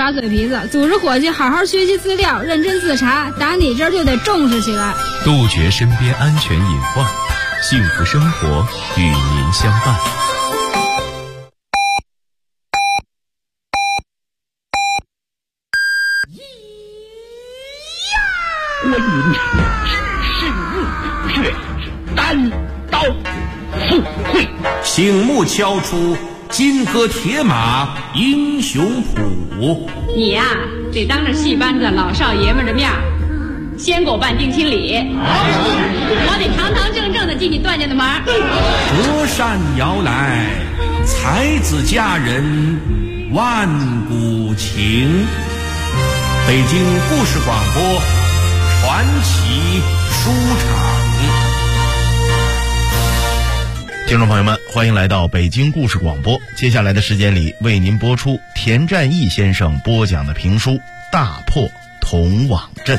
耍嘴皮子，组织伙计好好学习资料，认真自查，打你这儿就得重视起来， 杜绝身边安全隐患，幸福生活与您相伴。 观音知世物，却是单刀赴会。 醒目敲出金戈铁马英雄谱。 你呀，得当着戏班子老少爷们的面先给我办定亲礼，我得堂堂正正的进你段家的门。 隔山遥来，才子佳人万古情。北京故事广播传奇书场。 听众朋友们，欢迎来到北京故事广播。接下来的时间里，为您播出田占义先生播讲的评书《大破铜网阵》。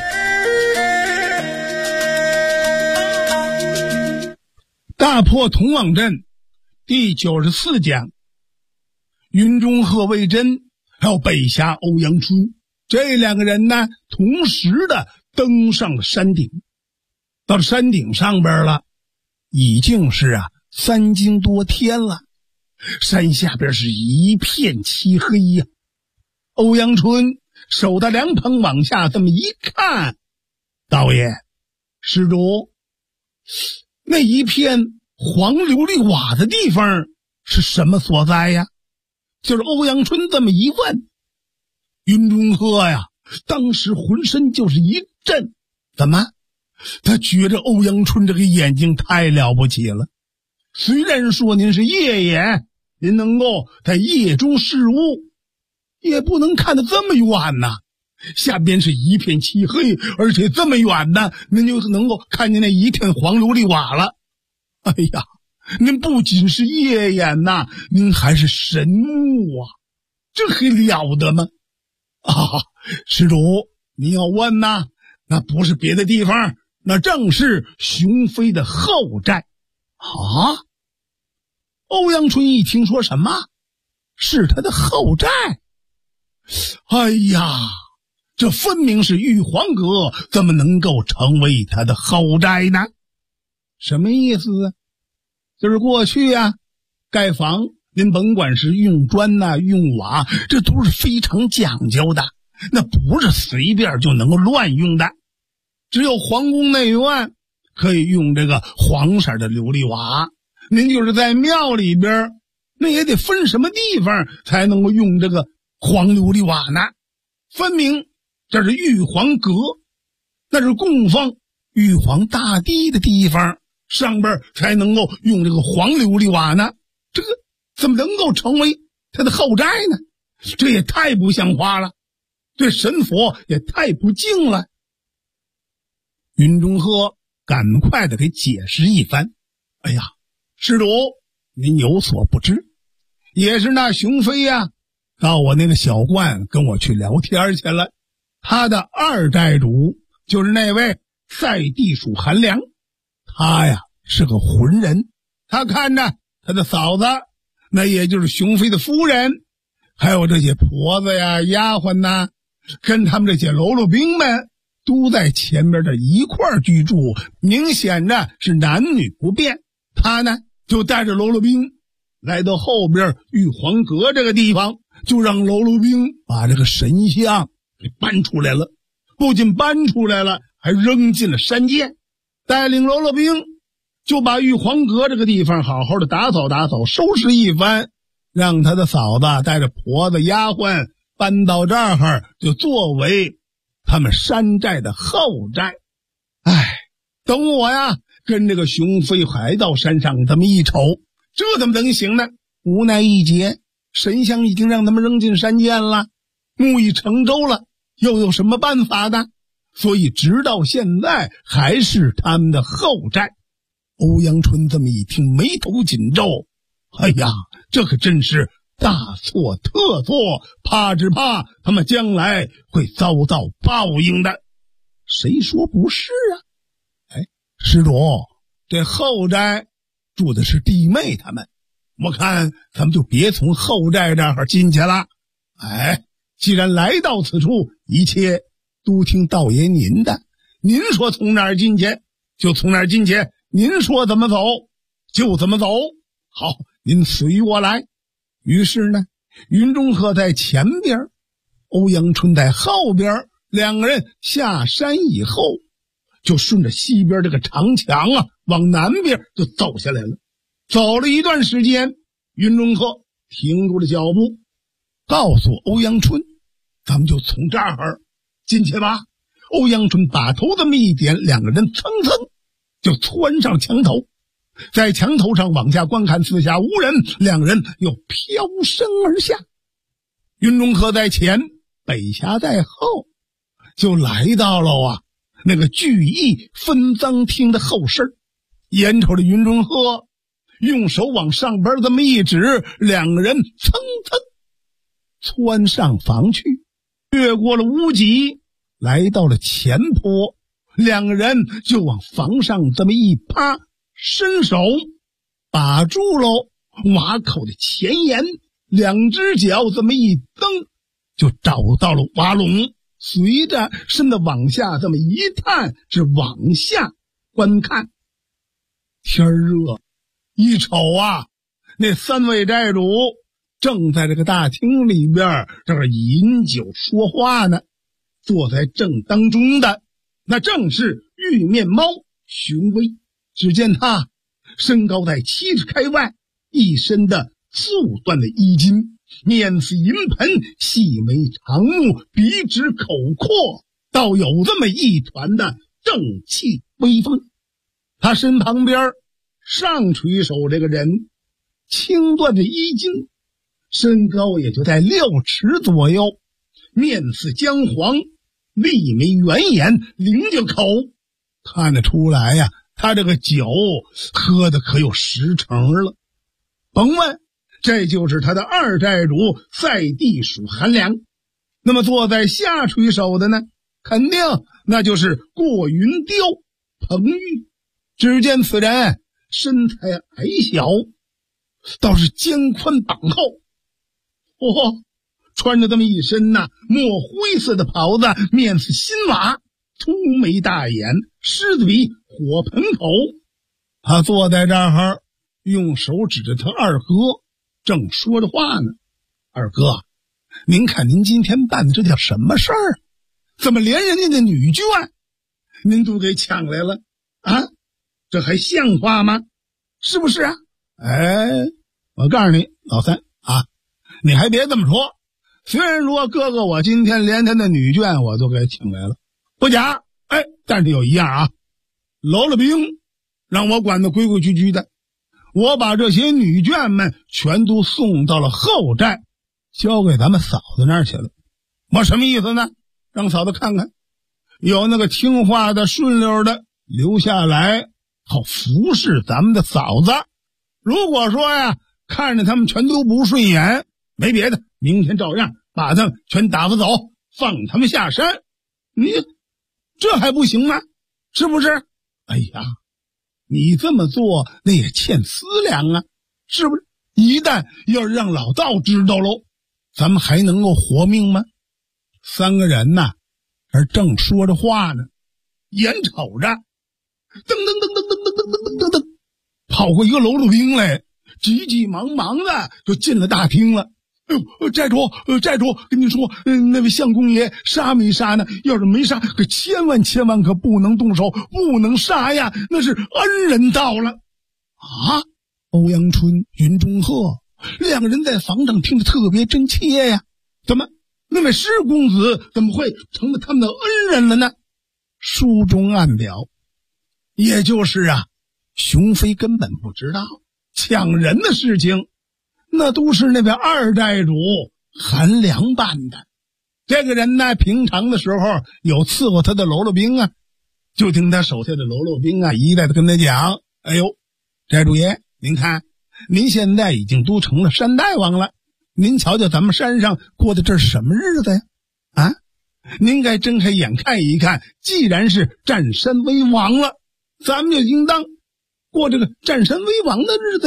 大破铜网阵第94讲，云中鹤魏征还有北峡欧阳春这两个人呢，同时的登上了山顶。到了山顶上边了，已经是3更多天了，山下边是一片漆黑呀。欧阳春手的凉棚往下这么一看，道爷施主，那一片黄琉璃瓦的地方是什么所在呀？就是欧阳春这么一问，云中鹤呀当时浑身就是一震。怎么？他觉着欧阳春这个眼睛太了不起了。虽然说您是夜眼，您能够在夜中视物，也不能看得这么远呐。下边是一片漆黑，而且这么远呢，您就能够看见那一片黄琉璃瓦了。哎呀，您不仅是夜眼呐，您还是神目啊，这还了得吗？施主，你要问呐，那不是别的地方，那正是熊飞的后寨。欧阳春一听说什么是他的后寨，哎呀，这分明是玉皇阁，怎么能够成为他的后寨呢？什么意思啊？就是过去盖房您甭管是用砖用瓦，这都是非常讲究的，那不是随便就能够乱用的。只有皇宫内院可以用这个黄色的琉璃瓦，您就是在庙里边，那也得分什么地方才能够用这个黄琉璃瓦呢？分明这是玉皇阁，那是供奉玉皇大帝的地方，上边才能够用这个黄琉璃瓦呢。这个怎么能够成为他的后寨呢？这也太不像话了，对神佛也太不敬了。云中鹤赶快的给解释一番。哎呀，施主您有所不知，也是那熊飞到我那个小观跟我去聊天去了。他的二寨主就是那位赛地鼠韩良，他是个浑人，他看着他的嫂子，那也就是熊飞的夫人，还有这些婆子丫鬟跟他们这些喽啰兵们都在前边的一块居住，明显着是男女不变。他呢就带着喽啰兵来到后边玉皇阁这个地方，就让喽啰兵把这个神像给搬出来了，不仅搬出来了，还扔进了山涧。带领喽啰兵就把玉皇阁这个地方好好的打扫打扫，收拾一番，让他的嫂子带着婆子丫鬟搬到这儿，就作为他们山寨的后寨。等我跟这个熊飞还到山上这么一瞅，这怎么能行呢？无奈一劫，神像已经让他们扔进山涧了，木已成舟了，又有什么办法呢？所以直到现在还是他们的后寨。欧阳春这么一听，眉头紧皱，哎呀，这可真是大错特错，怕只怕他们将来会遭到报应的。谁说不是施主，这后寨住的是弟妹他们，我看咱们就别从后寨这儿进去了。 既然来到此处，一切都听道爷您的。您说从哪儿进去就从哪儿进去，您说怎么走就怎么走。好，您随我来。于是呢，云中鹤在前边，欧阳春在后边，两个人下山以后，就顺着西边这个长墙啊，往南边就走下来了。走了一段时间，云中鹤停住了脚步，告诉欧阳春，咱们就从这儿进去吧。欧阳春把头这么一点，两个人蹭蹭就窜上墙头，在墙头上往下观看，四下无人，两个人又飘身而下。云中鹤在前，北霞在后，就来到了那个聚义分赃厅的后身。眼瞅着云中鹤用手往上边这么一指，两个人蹭蹭窜上房去，越过了屋脊，来到了前坡，两个人就往房上这么一趴，伸手把住了瓦口的前沿，两只脚这么一蹬，就找到了瓦垄，随着身子往下这么一探，是往下观看。天热，一瞅那三位寨主正在这个大厅里边这儿饮酒说话呢。坐在正当中的那正是玉面猫熊威。只见他身高在7尺开外，一身的素缎的衣襟，面似银盆，细眉长目，鼻直口阔，倒有这么一团的正气威风。他身旁边上垂手这个人，青缎的衣襟，身高也就在6尺左右，面似姜黄，立眉圆眼，灵着口，看得出来他这个酒喝的可有10成了。甭问，这就是他的二寨主在地属韩良。那么坐在下垂手的呢，肯定那就是过云雕彭玉。只见此人身材矮小，倒是肩宽膀厚，穿着这么一身墨灰色的袍子，面似新瓦，粗眉大眼，狮子鼻，火盆口。他坐在这儿，用手指着他二哥，正说着话呢。二哥，您看您今天办的这叫什么事儿？怎么连人家的女眷您都给抢来了啊？这还像话吗？是不是啊？我告诉你老三你还别这么说。虽然说哥哥我今天连他的女眷我都给请来了，不假，但是有一样搂了兵让我管得规规矩矩的，我把这些女眷们全都送到了后寨，交给咱们嫂子那儿去了。我什么意思呢？让嫂子看看，有那个听话的顺溜的留下来，好服侍咱们的嫂子。如果说看着他们全都不顺眼，没别的，明天照样把他们全打发走，放他们下山。你这还不行吗？是不是？你这么做那也欠思量是不是？一旦要是让老道知道喽，咱们还能够活命吗？三个人而正说着话呢，眼瞅着噔噔噔噔噔噔噔噔噔噔跑过一个喽啰兵来，急急忙忙的就进了大厅了。寨主，跟你说，那位相公爷杀没杀呢？要是没杀，可千万可不能动手，不能杀呀，那是恩人到了。欧阳春、云中鹤两个人在房上听着特别真切呀。怎么那位施公子怎么会成了他们的恩人了呢？书中暗表，也就是熊飞根本不知道抢人的事情，那都是那位二寨主韩良办的。这个人平常的时候有伺候他的喽啰兵就听他手下的喽啰兵一再的跟他讲，寨主爷，您看您现在已经都成了山大王了，您瞧瞧咱们山上过的这是什么日子呀？您该睁开眼看一看，既然是占山为王了，咱们就应当过这个占山为王的日子呀。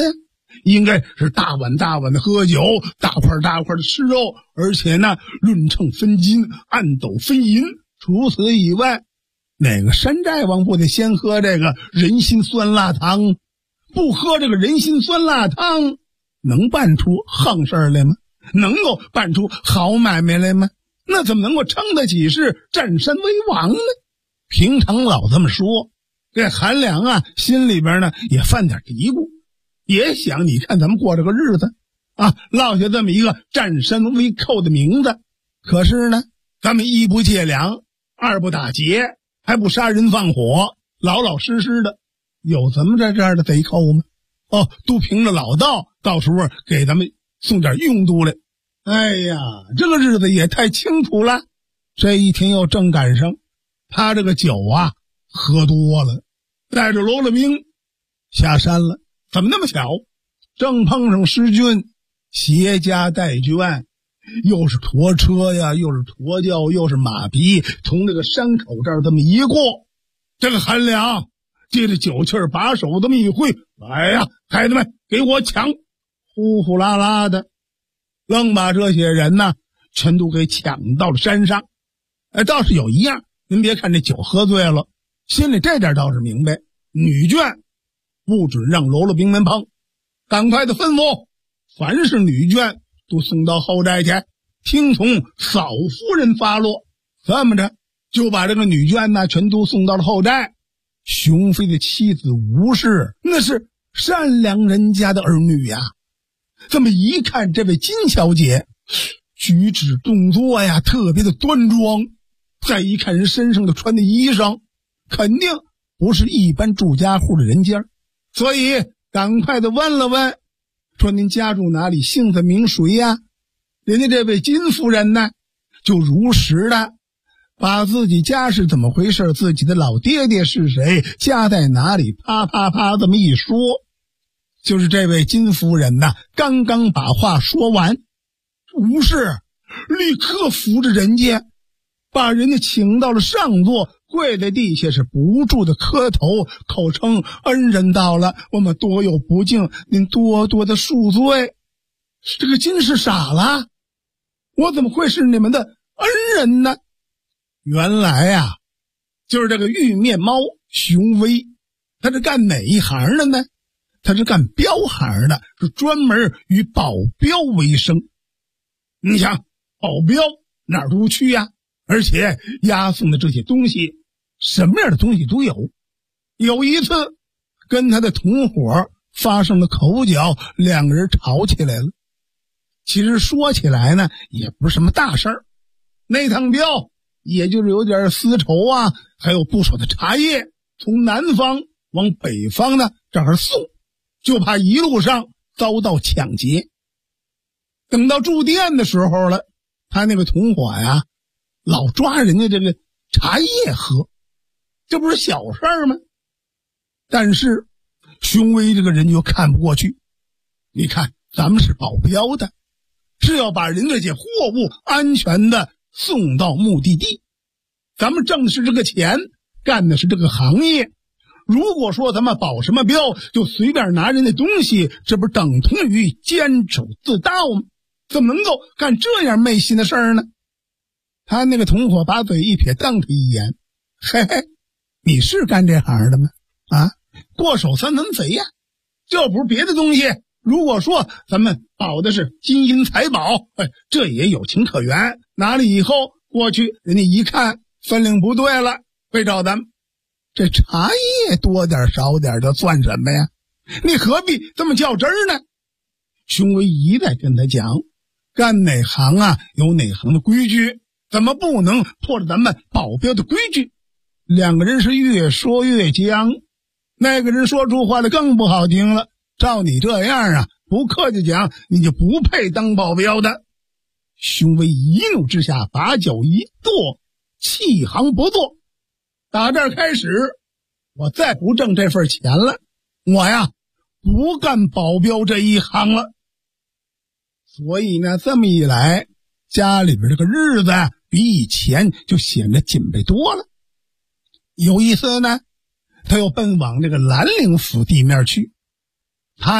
应该是大碗大碗的喝酒，大块大块的吃肉，而且呢论秤分斤，按斗分银。除此以外，哪个山寨王不得先喝这个人参酸辣汤？不喝这个人参酸辣汤，能办出横事来吗？能够办出好买卖来吗？那怎么能够称得起是占山为王呢？平常老这么说，这韩良啊心里边呢也犯点嘀咕，也想你看咱们过这个日子啊，落下这么一个占山为寇的名字，可是呢咱们一不借粮，二不打劫，还不杀人放火，老老实实的，有咱们这样的贼寇吗？哦，都凭着老道，到时候给咱们送点用度来。哎呀，这个日子也太清楚了。这一天又正赶上他这个酒啊喝多了，带着罗了兵下山了。怎么那么巧？正碰上师君携家带眷，又是驮车呀，又是驮轿，又是马匹，从这个山口这儿这么一过，这个韩良借着酒气儿把手这么一挥，来呀，孩子们给我抢！呼呼啦啦的，愣把这些人呢全都给抢到了山上。倒是有一样，您别看这酒喝醉了，心里这点倒是明白，女眷不准让喽啰兵们碰，赶快的吩咐，凡是女眷都送到后寨去，听从嫂夫人发落。这么着就把这个女眷呢全都送到了后寨。熊飞的妻子吴氏那是善良人家的儿女呀，这么一看这位金小姐举止动作呀特别的端庄，再一看人身上的穿的衣裳，肯定不是一般住家户的人家，所以赶快的问了问，说您家住哪里，姓字名谁呀？人家这位金夫人呢就如实的把自己家是怎么回事，自己的老爹爹是谁，家在哪里，啪啪啪这么一说。就是这位金夫人呢刚刚把话说完，吴氏立刻扶着人家，把人家请到了上座，跪在地下是不住的磕头，口称恩人到了，我们多有不敬，您多多的恕罪。这个金氏傻了，我怎么会是你们的恩人呢？原来啊就是这个玉面猫熊威，他是干哪一行的呢？他是干镖行的，是专门以保镖为生。你想保镖哪儿都去呀，而且押送的这些东西什么样的东西都有。有一次跟他的同伙发生了口角，两个人吵起来了。其实说起来呢也不是什么大事儿，那趟镖也就是有点丝绸啊，还有不少的茶叶，从南方往北方呢这儿送，就怕一路上遭到抢劫。等到住店的时候了，他那个同伙呀老抓人家这个茶叶喝，这不是小事儿吗？但是熊威这个人就看不过去，你看咱们是保镖的，是要把人这些货物安全的送到目的地，咱们挣的是这个钱，干的是这个行业。如果说咱们保什么镖就随便拿人的东西，这不等同于监守自盗吗？怎么能够干这样昧心的事儿呢？他那个同伙把嘴一撇，瞪他一眼，嘿嘿，你是干这行的吗？啊，过手三分贼呀，这不是别的东西。如果说咱们保的是金银财宝，这也有情可原，拿了以后过去人家一看分量不对了，会找咱们。这茶叶多点少点的算什么呀？你何必这么较真儿呢？熊威一再跟他讲，干哪行啊有哪行的规矩，怎么不能破了咱们保镖的规矩？两个人是越说越僵，那个人说出话来更不好听了，照你这样啊，不客气讲，你就不配当保镖的。熊威一怒之下把脚一跺，弃行不做。打这儿开始，我再不挣这份钱了，我呀不干保镖这一行了。所以呢，这么一来，家里边这个日子比以前就显得紧备多了。有一次呢，他又奔往这个兰陵府地面去，他呀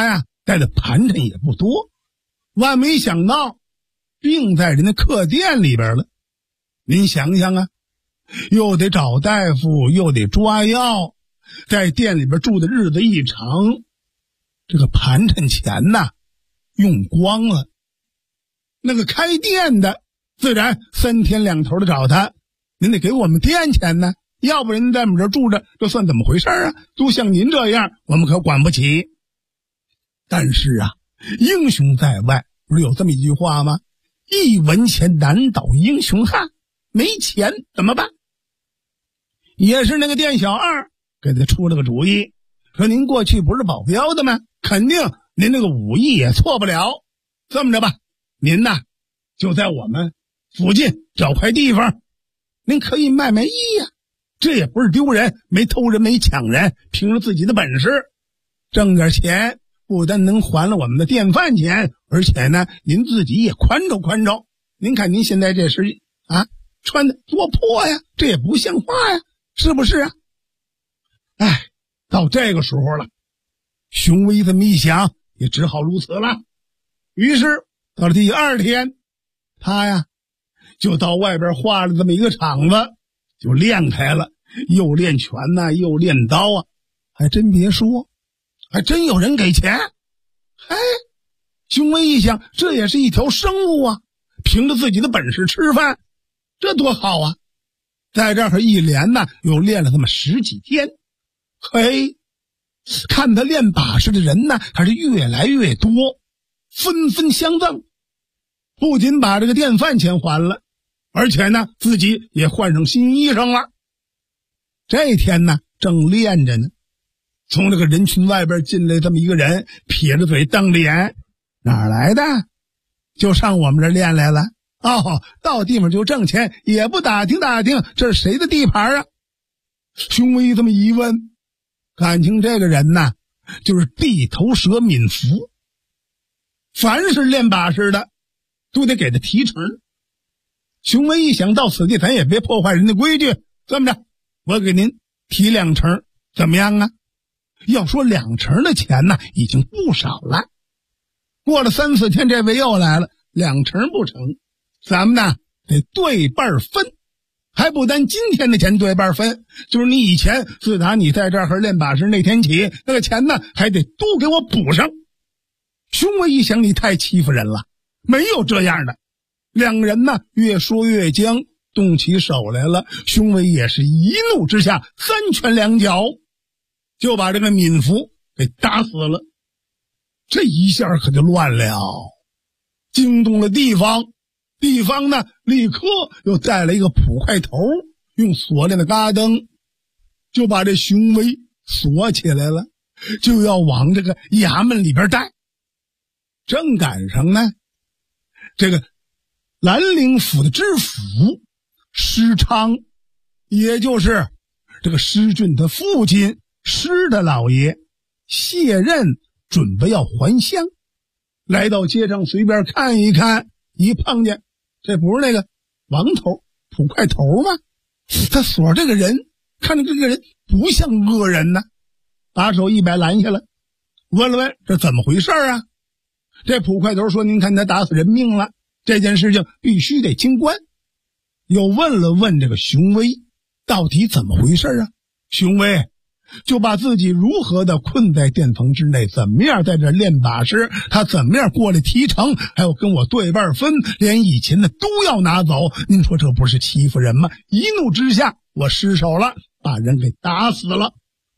带的盘缠也不多，万没想到病在人的客店里边了。您想想啊，又得找大夫，又得抓药，在店里边住的日子一长，这个盘缠钱呐用光了。那个开店的自然3天2头的找他，您得给我们店钱呢，要不人在我们这住着，这算怎么回事啊？都像您这样，我们可管不起。但是啊，英雄在外，不是有这么一句话吗？一文钱难倒英雄汉，没钱怎么办？也是那个店小二给他出了个主意，说您过去不是保镖的吗？肯定您那个武艺也错不了。这么着吧，您呐就在我们附近找块地方，您可以卖卖艺呀，这也不是丢人，没偷人没抢人，凭着自己的本事挣点钱，不但能还了我们的店饭钱，而且呢您自己也宽敞宽敞。您看您现在这身啊穿的多破呀，这也不像话呀，是不是啊？哎，到这个时候了，熊威这么一想，也只好如此了。于是到了第2天，他呀就到外边画了这么一个场子，就练开了，又练拳呐，又练刀啊。还真别说，还真有人给钱。哎，熊威一想，这也是一条生路啊，凭着自己的本事吃饭，这多好啊。在这儿一连呢又练了这么10几天。嘿，看他练把式的人呢还是越来越多，纷纷相赠，不仅把这个店饭钱还了，而且呢自己也换上新衣裳了。这天呢正练着呢，从这个人群外边进来这么一个人，撇着嘴瞪着眼，哪儿来的？就上我们这练来了。哦，到地方就挣钱，也不打听打听这是谁的地盘啊？熊威这么一问，感情这个人呐就是地头蛇闵福，凡是练把式的都得给他提成。熊威一想到此地，咱也别破坏人的规矩，这么着我给您提2成，怎么样啊？要说2成的钱呢已经不少了。过了3、4天，这位又来了，2成不成，咱们呢得对半分。还不单今天的钱对半分，就是你以前自打你在这儿练把式那天起，那个钱呢还得都给我补上。熊威一想，你太欺负人了，没有这样的。2个人呢越说越僵，动起手来了。熊威也是一怒之下3拳2脚就把这个闵福给打死了。这一下可就乱了，惊动了地方。地方呢立刻又带来一个捕快头，用锁链的嘎噔就把这熊威锁起来了，就要往这个衙门里边带。正赶上呢这个兰陵府的知府施昌，也就是这个施俊的父亲施大老爷卸任，准备要还乡，来到街上随便看一看，一碰见这不是那个王头捕快头吗？他锁这个人，看着这个人不像恶人呢，把手一摆拦下了，问了问这怎么回事啊？这捕快头说，您看他打死人命了，这件事情必须得清官。又问了问这个熊威到底怎么回事啊？熊威就把自己如何的困在店房之内，怎么样在这练把式，他怎么样过来提成，还要跟我对半分，连以前的都要拿走。您说这不是欺负人吗？一怒之下我失手了，把人给打死了。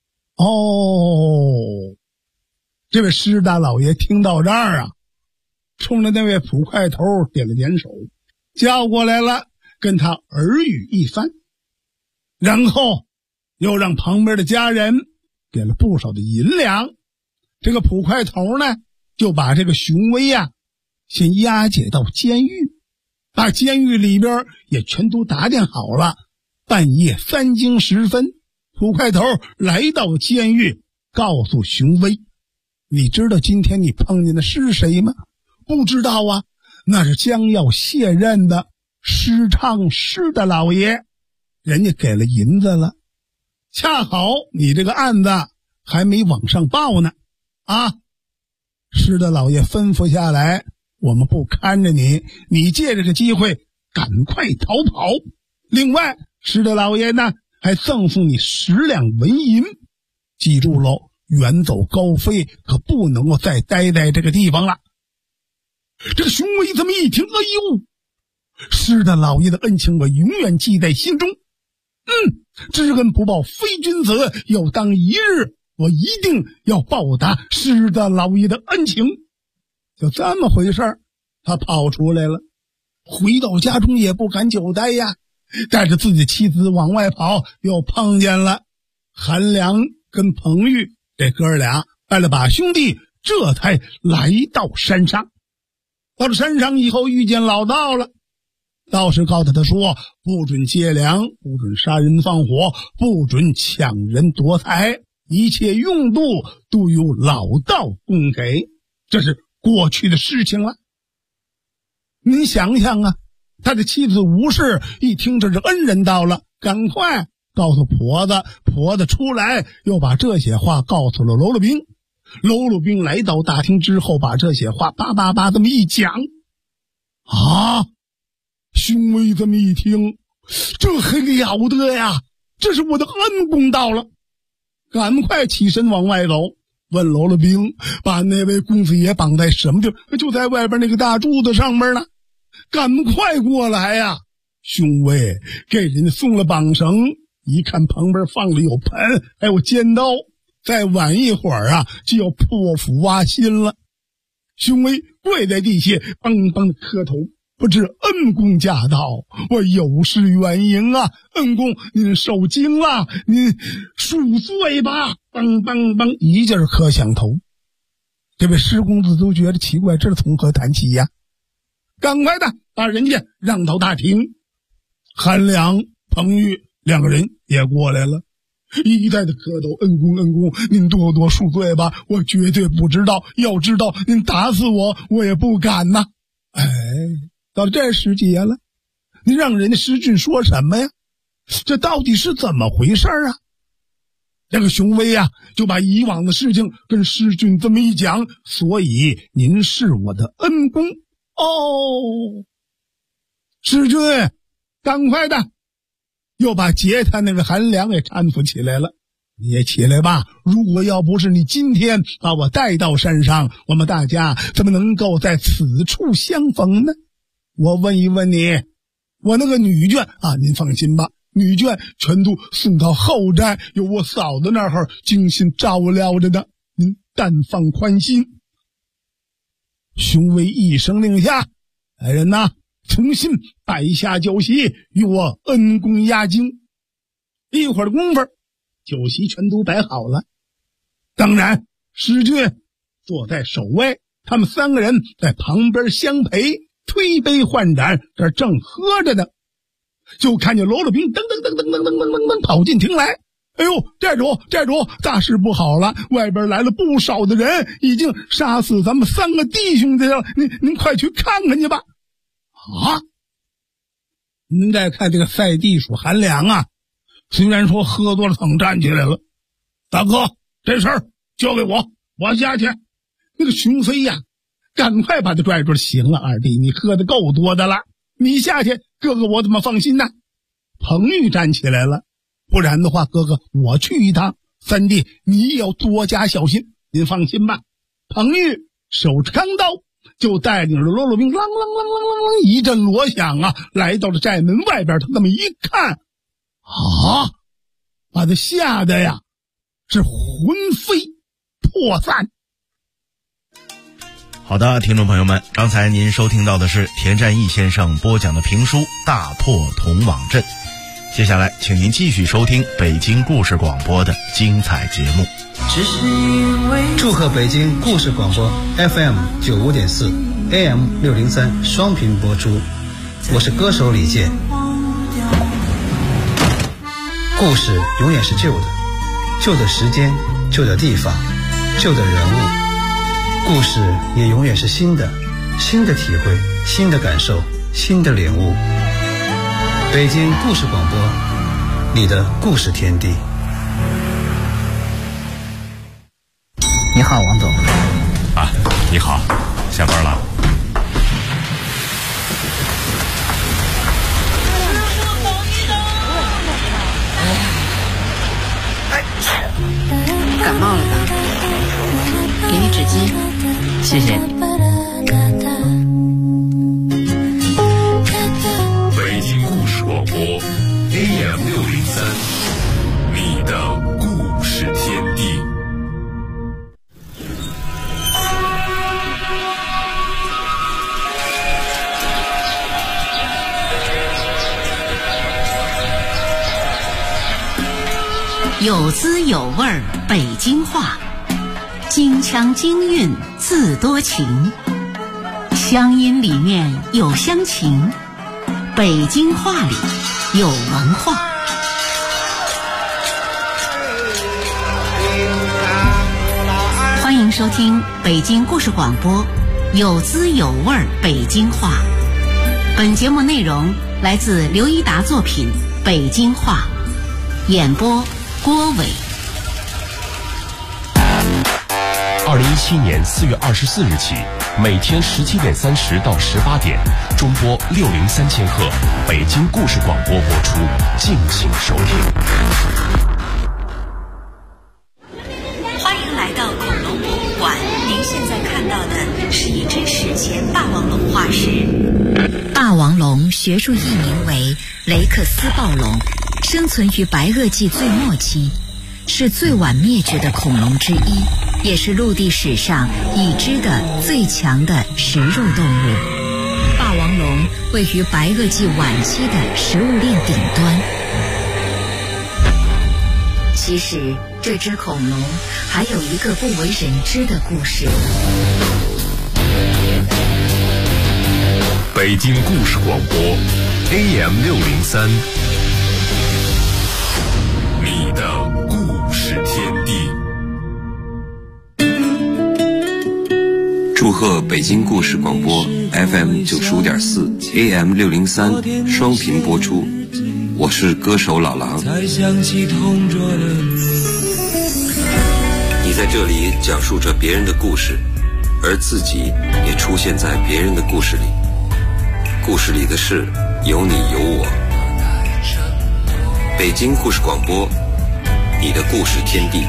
哦，这位施大老爷听到这儿啊，冲着那位捕快头点了点手，叫过来了，跟他耳语一番，然后又让旁边的家人给了不少的银两。这个捕快头呢就把这个熊威啊先押解到监狱，把监狱里边也全都打点好了。半夜3更时分，捕快头来到监狱，告诉熊威，你知道今天你碰见的是谁吗？不知道啊，那是将要卸任的施昌施大老爷，人家给了银子了，恰好你这个案子还没往上报呢，啊， 师德老爷吩咐下来，我们不看着你，你借这个机会赶快逃跑。另外，师德老爷呢还赠送你10两纹银，记住喽，远走高飞，可不能够再待在这个地方了。这个熊威这么一听，哎呦，师德老爷的恩情我永远记在心中。知恩不报非君子，有当一日我一定要报答师德老爷的恩情。就这么回事，他跑出来了，回到家中也不敢久待呀，带着自己妻子往外跑，又碰见了韩良跟彭玉这哥俩，拜了把兄弟，这才来到山上。到了山上以后，遇见老道了。道士告诉他说，不准劫粮，不准杀人放火，不准抢人夺财，一切用度都由老道供给，这是过去的事情了。您想想啊，他的妻子吴氏一听这是恩人到了，赶快告诉婆子，婆子出来又把这些话告诉了喽啰兵。喽啰兵来到大厅之后，把这些话叭叭叭这么一讲啊，熊威这么一听，这还了得呀，这是我的恩公到了，赶快起身往外走，问喽啰兵把那位公子爷绑在什么地儿？就在外边那个大柱子上面呢，赶快过来呀。熊威给人送了绑绳，一看旁边放了有盆还有尖刀，再晚一会儿啊就要破釜挖心了。熊威跪在地下梆梆的磕头，不知恩公驾到，我有失远迎啊，恩公您受惊了，您恕罪吧，梆梆梆一劲磕响头。这位施公子都觉得奇怪，这是从何谈起呀？赶快的把人家让到大厅。韩良、彭玉两个人也过来了，一再的磕头，恩公恩公您多多恕罪吧，我绝对不知道，要知道您打死我我也不敢呐。到这时节了，你让人家施俊说什么呀？这到底是怎么回事啊？这个熊威啊就把以往的事情跟施俊这么一讲，所以您是我的恩公哦。施俊赶快的又把劫他那个韩良给搀扶起来了。你也起来吧，如果要不是你今天把我带到山上，我们大家怎么能够在此处相逢呢？我问一问你，我那个女眷啊，您放心吧，女眷全都送到后寨，有我嫂子那儿精心照料着的，您但放宽心。熊威一声令下，来人呐，重新摆下酒席，与我恩公压惊。一会儿的功夫，酒席全都摆好了。当然施俊坐在首位，他们三个人在旁边相陪，推杯换盏，这正喝着呢，就看见喽啰兵噔噔噔噔噔噔噔噔噔跑进厅来。哎呦，寨主寨主，大事不好了，外边来了不少的人，已经杀死咱们三个弟兄去了，您快去看看去吧。啊！您再看这个赛地主韩良啊，虽然说喝多了蹭站起来了，大哥这事儿交给我，我下去。那个熊飞呀赶快把他拽住了，行了二弟，你喝的够多的了，你下去，哥哥我怎么放心呢？彭玉站起来了，不然的话哥哥我去一趟，三弟你也要多加小心，您放心吧。彭玉手持钢刀，就带领着喽啰兵啷啷啷啷啷啷一阵锣响啊，来到了寨门外边。他那么一看啊，把他吓得呀是魂飞魄散。 好的，听众朋友们，刚才您收听到的是田占义先生播讲的评书《大破铜网阵》，接下来请您继续收听北京故事广播的精彩节目。 祝贺北京故事广播 FM 95.4 AM 603双频播出，我是歌手李健。故事永远是旧的，旧的时间，旧的地方，旧的人物，故事也永远是新的，新的体会，新的感受，新的领悟。北京故事广播，你的故事天地。 你好，王总。 你好，下班了。 感冒了吧？给你纸巾，谢谢你。 北京故事广播 AM603，你的故事天地。 有滋有味儿北京话，京腔京韵字多情，乡音里面有乡情，北京话里有文化。欢迎收听北京故事广播有滋有味儿北京话。本节目内容来自刘一达作品《北京话》，演播郭伟。 2017年4月24日起，每天17点30到18点，中波603千赫，北京故事广播播出，敬请收听。 欢迎来到恐龙博物馆，您现在看到的是一只史前霸王龙化石。霸王龙学术译名为雷克斯暴龙，生存于白垩纪最末期，是最晚灭绝的恐龙之一，也是陆地史上已知的最强的食肉动物。霸王龙位于白垩纪晚期的食物链顶端。其实这只恐龙还有一个不为人知的故事。 北京故事广播 AM603，你的故事天地。 祝贺北京故事广播 FM95.4 AM603 双频播出，我是歌手老狼。你在这里讲述着别人的故事，而自己也出现在别人的故事里，故事里的事有你有我。北京故事广播，你的故事天地。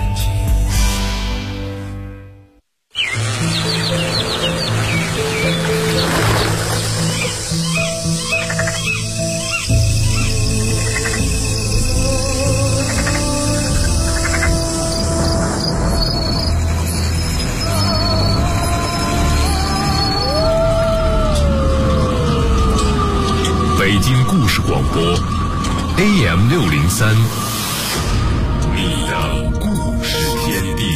北京故事广播 AM603，你的故事天地。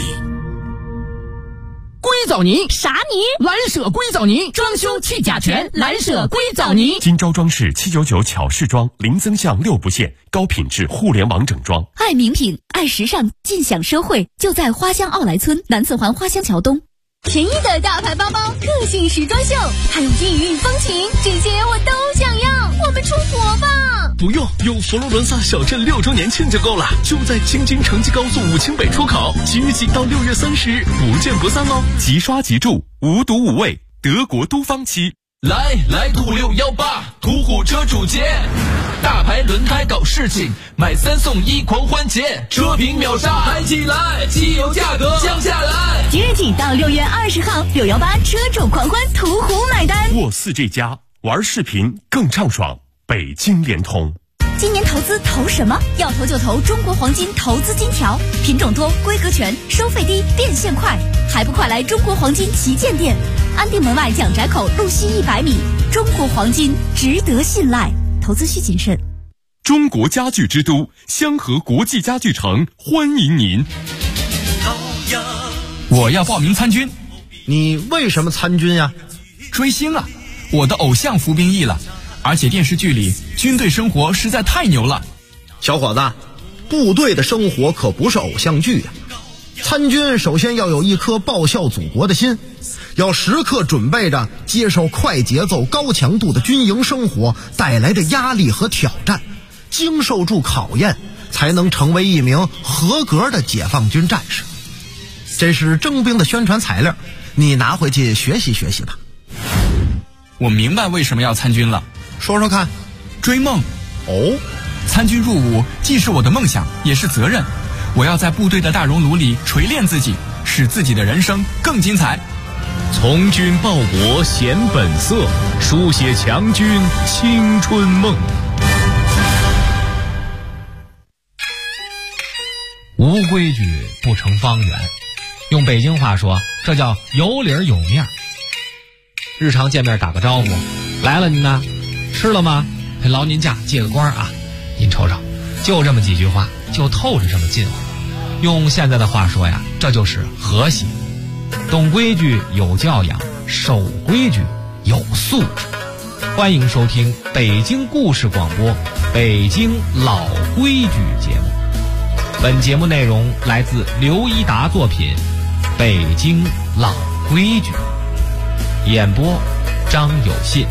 硅藻泥啥泥？蓝舍硅藻泥，装修去甲醛，蓝舍硅藻泥。 今朝装饰799巧饰装，零增项6不限，高品质互联网整装。 爱名品，爱时尚，尽享奢惠，就在花乡奥莱村南四环花乡桥东。 便宜的大牌包包，个性时装秀，还有异域风情，这些我都想要。我们出国吧！ 不用，有佛罗伦萨小镇6周年庆就够了，就在京津城际高速武清北出口，即日起到6月30日，不见不散哦！ 即刷即住，无毒无味，德国都方漆。 来途618，途虎车主节，大牌轮胎搞事情，买3送1狂欢节，车评秒杀，嗨起来，汽油价格降下来。 即日起到6月20号，618车主狂欢，途虎买单。 沃4G+，玩视频更畅爽，北京联通。 今年投资投什么？要投就投中国黄金投资金条，品种多，规格全，收费低，变现快，还不快来中国黄金旗舰店，安定门外蒋宅口路西100米。中国黄金值得信赖，投资需谨慎。 中国家具之都香河国际家具城欢迎您。 我要报名参军。 你为什么参军呀？ 追星啊，我的偶像服兵役了，而且电视剧里军队生活实在太牛了。 小伙子，部队的生活可不是偶像剧呀。参军首先要有一颗报效祖国的心，要时刻准备着接受快节奏高强度的军营生活带来的压力和挑战，经受住考验，才能成为一名合格的解放军战士。这是征兵的宣传材料， 你拿回去学习学习吧。 我明白为什么要参军了， 说说看。 追梦。 哦， 参军入伍既是我的梦想，也是责任。我要在部队的大熔炉里锤炼自己，使自己的人生更精彩。 从军报国显本色，书写强军青春梦。 无规矩不成方圆，用北京话说，这叫有理儿有面儿。日常见面打个招呼，来了您呢，吃了吗？陪劳您假借个光啊，您瞅瞅，就这么几句话，就透着这么近乎。用现在的话说呀，这就是和谐。懂规矩有教养，守规矩有素质。欢迎收听北京故事广播北京老规矩节目。本节目内容来自刘一达作品《北京老规矩》，演播张有信。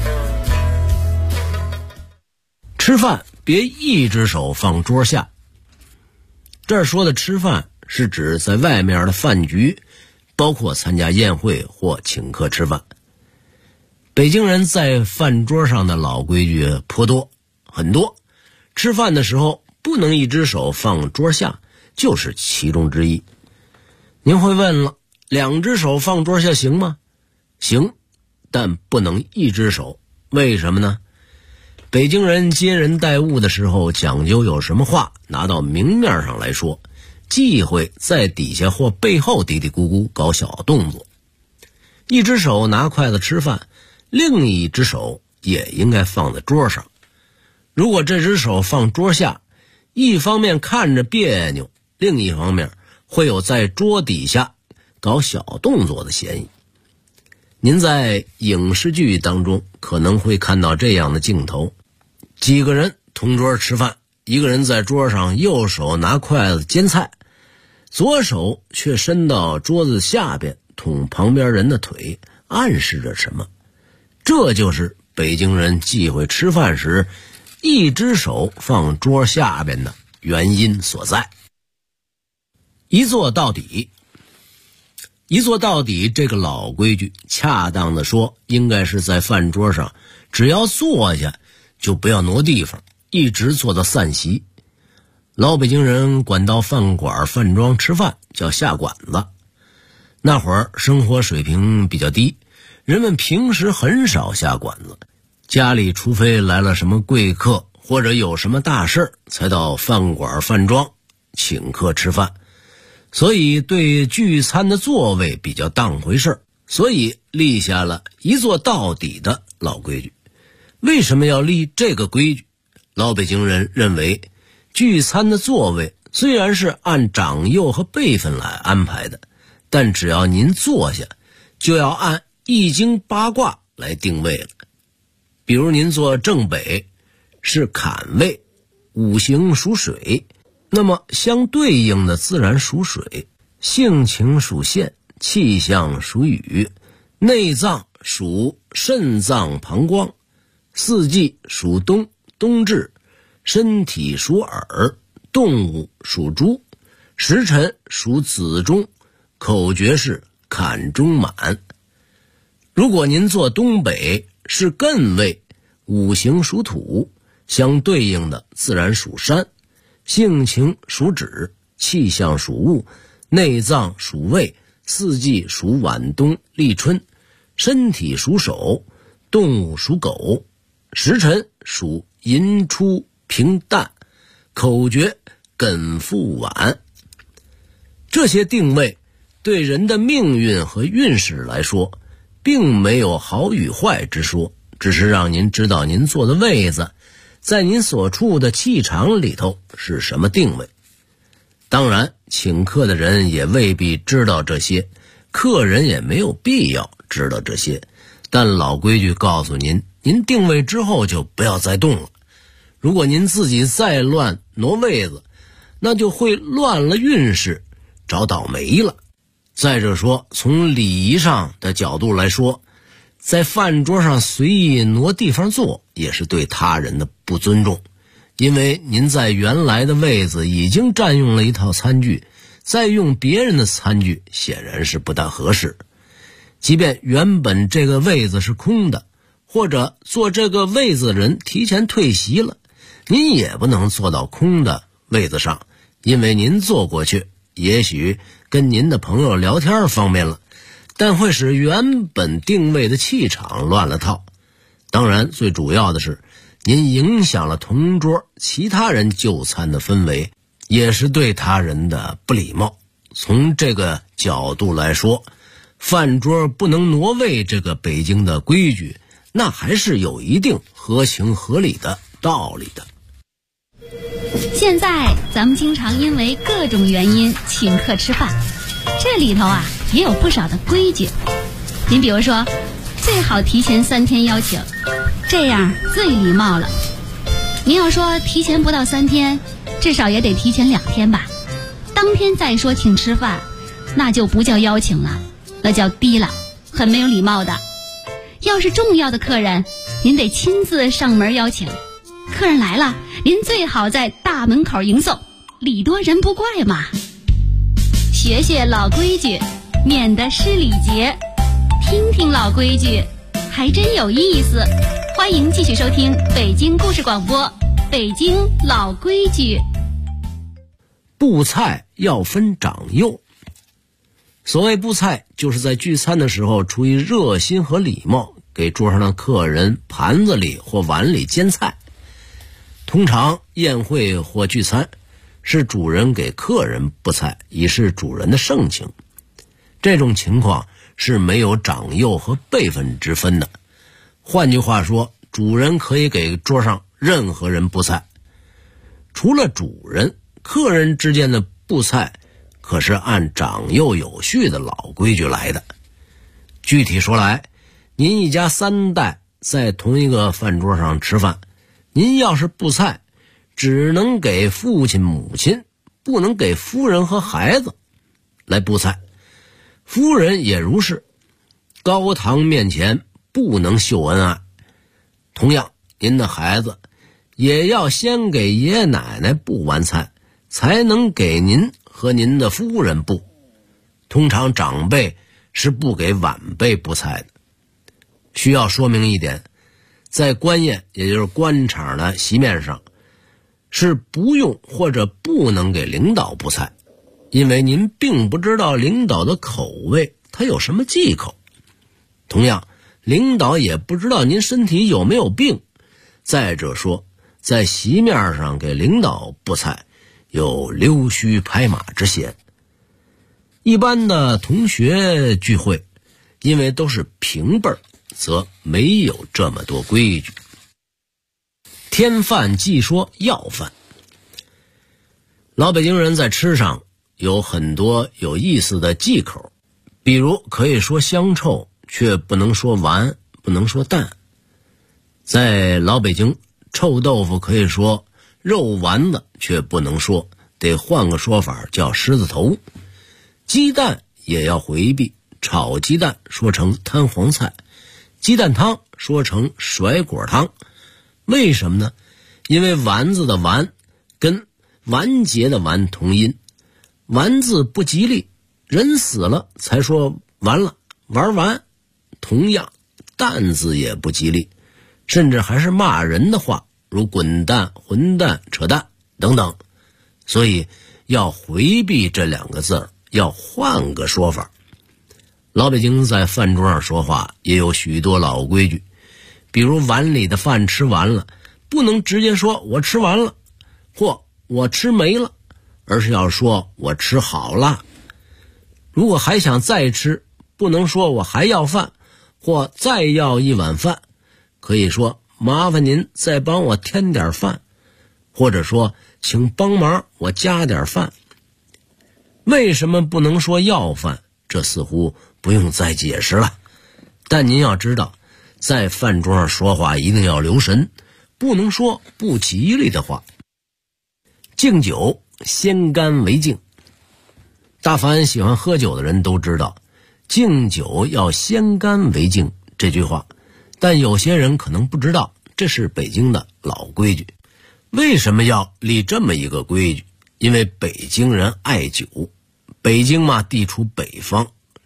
吃饭别一只手放桌下。这儿说的吃饭是指在外面的饭局，包括参加宴会或请客吃饭。北京人在饭桌上的老规矩颇多，很多。吃饭的时候不能一只手放桌下，就是其中之一。您会问了，两只手放桌下行吗？行，但不能一只手。为什么呢？北京人接人待物的时候讲究有什么话拿到明面上来说，忌讳在底下或背后嘀嘀咕咕搞小动作。一只手拿筷子吃饭，另一只手也应该放在桌上。如果这只手放桌下，一方面看着别扭，另一方面会有在桌底下搞小动作的嫌疑。您在影视剧当中可能会看到这样的镜头，几个人同桌吃饭，一个人在桌上右手拿筷子煎菜，左手却伸到桌子下边捅旁边人的腿，暗示着什么？这就是北京人忌讳吃饭时一只手放桌下边的原因所在。一坐到底。一坐到底这个老规矩，恰当的说应该是在饭桌上，只要坐下就不要挪地方，一直坐到散席。老北京人管到饭馆饭庄吃饭叫下馆子。那会儿生活水平比较低，人们平时很少下馆子，家里除非来了什么贵客或者有什么大事才到饭馆饭庄请客吃饭，所以对聚餐的座位比较当回事，所以立下了一坐到底的老规矩。为什么要立这个规矩？老北京人认为，聚餐的座位虽然是按长幼和辈分来安排的，但只要您坐下，就要按易经八卦来定位了。比如您坐正北是坎位，五行属水，那么相对应的自然属水，性情属陷，气象属雨，内脏属肾脏膀胱，四季属冬，冬至，身体属耳，动物属猪，时辰属子中，口诀是坎中满。如果您坐东北是艮位，五行属土，相对应的自然属山，性情属止，气象属戊，内脏属胃，四季属晚冬立春，身体属手，动物属狗，时辰属寅初平旦，口诀艮复晚。这些定位对人的命运和运势来说并没有好与坏之说，只是让您知道您坐的位子在您所处的气场里头是什么定位。当然请客的人也未必知道这些，客人也没有必要知道这些，但老规矩告诉您，您定位之后就不要再动了。如果您自己再乱挪位子，那就会乱了运势，找倒霉了。再者说，从礼仪上的角度来说，在饭桌上随意挪地方坐也是对他人的不尊重，因为您在原来的位子已经占用了一套餐具，再用别人的餐具显然是不大合适。 即便原本这个位子是空的，或者坐这个位子的人提前退席了，您也不能坐到空的位子上，因为您坐过去也许跟您的朋友聊天方便了，但会使原本定位的气场乱了套。当然最主要的是您影响了同桌其他人就餐的氛围，也是对他人的不礼貌。从这个角度来说，饭桌不能挪位这个北京的规矩，那还是有一定合情合理的道理的。 现在咱们经常因为各种原因请客吃饭，这里头也有不少的规矩。您比如说，最好提前3天邀请，这样最礼貌了。您要说提前不到3天，至少也得提前2天吧。当天再说请吃饭，那就不叫邀请了，那叫低了，很没有礼貌的。要是重要的客人，您得亲自上门邀请。客人来了，您最好在大门口迎送，礼多人不怪嘛。学学老规矩，免得失礼节。听听老规矩，还真有意思。欢迎继续收听北京故事广播，北京老规矩。 布菜要分长幼。所谓布菜，就是在聚餐的时候出于热心和礼貌，给桌上的客人盘子里或碗里煎菜。通常宴会或聚餐，是主人给客人布菜，以示主人的盛情。这种情况是没有长幼和辈分之分的。换句话说，主人可以给桌上任何人布菜。除了主人，客人之间的布菜可是按长幼有序的老规矩来的。具体说来，您一家3代在同一个饭桌上吃饭，您要是布菜，只能给父亲母亲，不能给夫人和孩子来布菜。夫人也如是，高堂面前不能秀恩爱。同样，您的孩子也要先给爷爷奶奶布完菜，才能给您和您的夫人布。通常长辈是不给晚辈布菜的。需要说明一点，在官宴，也就是官场的席面上，是不用或者不能给领导布菜，因为您并不知道领导的口味，他有什么忌口。同样，领导也不知道您身体有没有病。再者说，在席面上给领导布菜，有溜须拍马之嫌。一般的同学聚会，因为都是平辈儿，则没有这么多规矩。添饭忌说要饭。老北京人在吃上有很多有意思的忌口，比如可以说香臭，却不能说完，不能说淡。在老北京，臭豆腐可以说肉丸子，却不能说，得换个说法叫狮子头。鸡蛋也要回避，炒鸡蛋说成摊黄菜，鸡蛋汤说成甩果汤。为什么呢？因为丸子的丸跟完结的完同音，完字不吉利，人死了才说完了，玩完。同样，蛋字也不吉利，甚至还是骂人的话，如滚蛋、混蛋、扯淡等等。所以要回避这2个字，要换个说法。老北京在饭桌上说话也有许多老规矩，比如碗里的饭吃完了，不能直接说我吃完了或我吃没了，而是要说我吃好了。如果还想再吃，不能说我还要饭或再要一碗饭，可以说麻烦您再帮我添点饭，或者说请帮忙我加点饭。为什么不能说要饭？这似乎不用再解释了。但您要知道，在饭桌上说话一定要留神，不能说不吉利的话。敬酒，先干为敬。大凡喜欢喝酒的人都知道，敬酒要先干为敬这句话，但有些人可能不知道，这是北京的老规矩。为什么要立这么一个规矩？因为北京人爱酒。北京嘛，地处北方，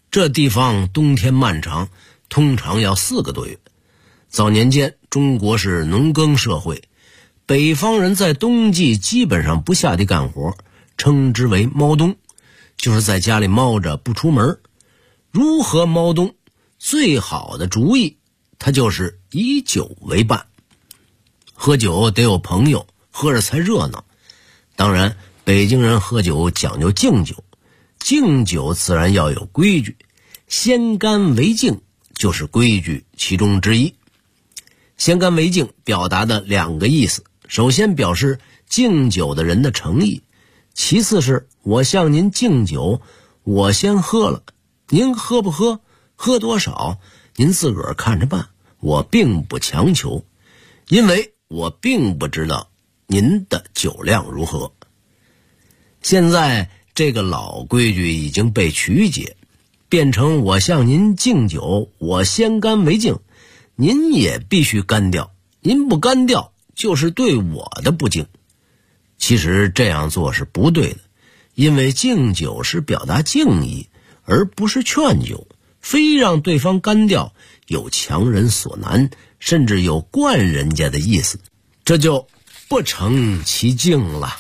这地方冬天漫长，通常要4个多月。早年间中国是农耕社会，北方人在冬季基本上不下地干活，称之为猫冬，就是在家里猫着不出门。如何猫冬？最好的主意它就是以酒为伴。喝酒得有朋友，喝着才热闹。当然北京人喝酒讲究敬酒，敬酒自然要有规矩，先干为敬就是规矩其中之一。先干为敬表达的2个意思，首先表示敬酒的人的诚意，其次是我向您敬酒，我先喝了，您喝不喝，喝多少，您自个儿看着办，我并不强求，因为我并不知道您的酒量如何。现在这个老规矩已经被曲解，变成我向您敬酒，我先干为敬，您也必须干掉，您不干掉就是对我的不敬。其实这样做是不对的，因为敬酒是表达敬意，而不是劝酒，非让对方干掉有强人所难，甚至有惯人家的意思，这就不成其敬了。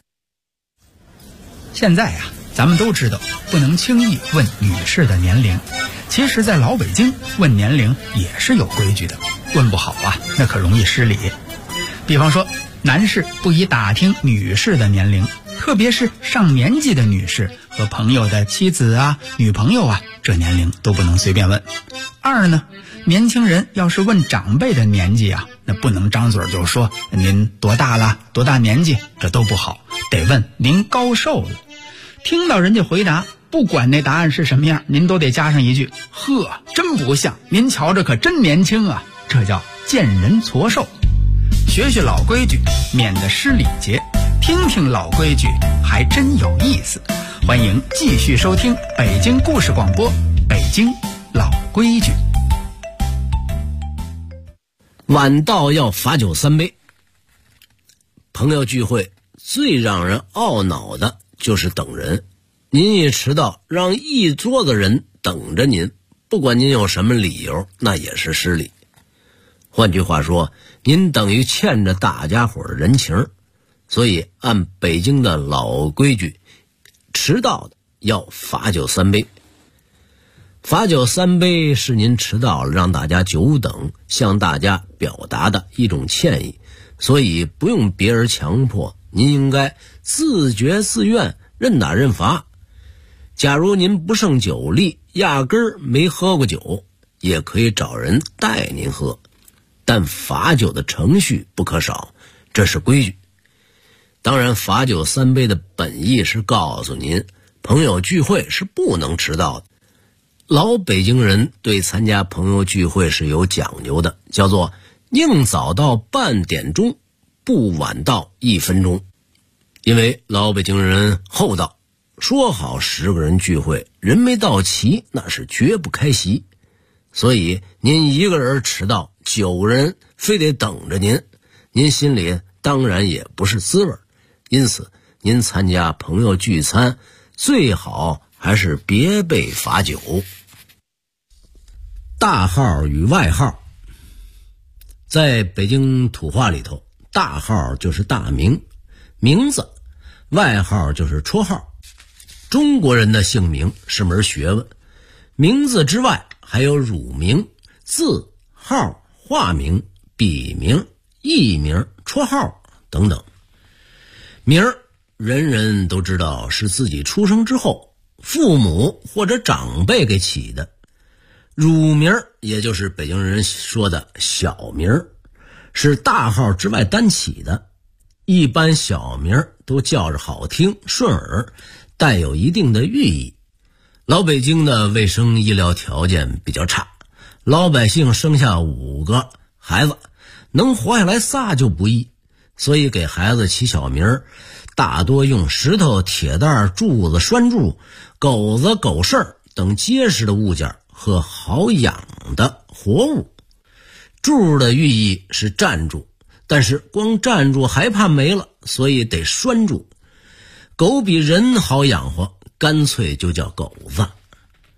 现在啊，咱们都知道不能轻易问女士的年龄，其实在老北京问年龄也是有规矩的，问不好啊，那可容易失礼。比方说男士不宜打听女士的年龄，特别是上年纪的女士和朋友的妻子啊、女朋友啊，这年龄都不能随便问。2呢，年轻人要是问长辈的年纪啊，那不能张嘴就说您多大了，多大年纪，这都不好，得问您高寿了。听到人家回答，不管那答案是什么样，您都得加上一句，呵，真不像，您瞧着可真年轻啊，这叫见人矬寿。学学老规矩，免得失礼节，听听老规矩还真有意思。欢迎继续收听北京故事广播，北京老规矩。 晚到要罚酒3杯。朋友聚会最让人懊恼的就是等人，您一迟到，让一桌子人等着您，不管您有什么理由，那也是失礼。换句话说，您等于欠着大家伙的人情，所以按北京的老规矩，迟到的要罚酒3杯。罚酒3杯是您迟到了，让大家久等，向大家表达的一种歉意，所以不用别人强迫，您应该自觉自愿，认打认罚。假如您不胜酒力，压根儿没喝过酒，也可以找人带您喝，但罚酒的程序不可少，这是规矩。当然罚酒3杯的本意是告诉您，朋友聚会是不能迟到的。老北京人对参加朋友聚会是有讲究的，叫做宁早到半点钟，不晚到1分钟。因为老北京人厚道，说好10个人聚会，人没到齐，那是绝不开席。所以您一个人迟到，9人非得等着您，您心里当然也不是滋味。因此您参加朋友聚餐，最好还是别被罚酒。大号与外号，在北京土话里头，大号就是大名，名字；外号就是绰号。中国人的姓名是门学问，名字之外还有乳名、字号、化名、笔名、艺名、绰号等等。名儿人人都知道是自己出生之后父母或者长辈给起的，乳名也就是北京人说的小名，是大号之外单起的。一般小名都叫着好听顺耳，带有一定的寓意。老北京的卫生医疗条件比较差，老百姓生下5个孩子，能活下来仨就不易，所以给孩子起小名大多用石头、铁蛋、柱子、栓柱、狗子、狗剩等结实的物件和好养的活物。柱的寓意是站住，但是光站住还怕没了，所以得拴住。狗比人好养活，干脆就叫狗子。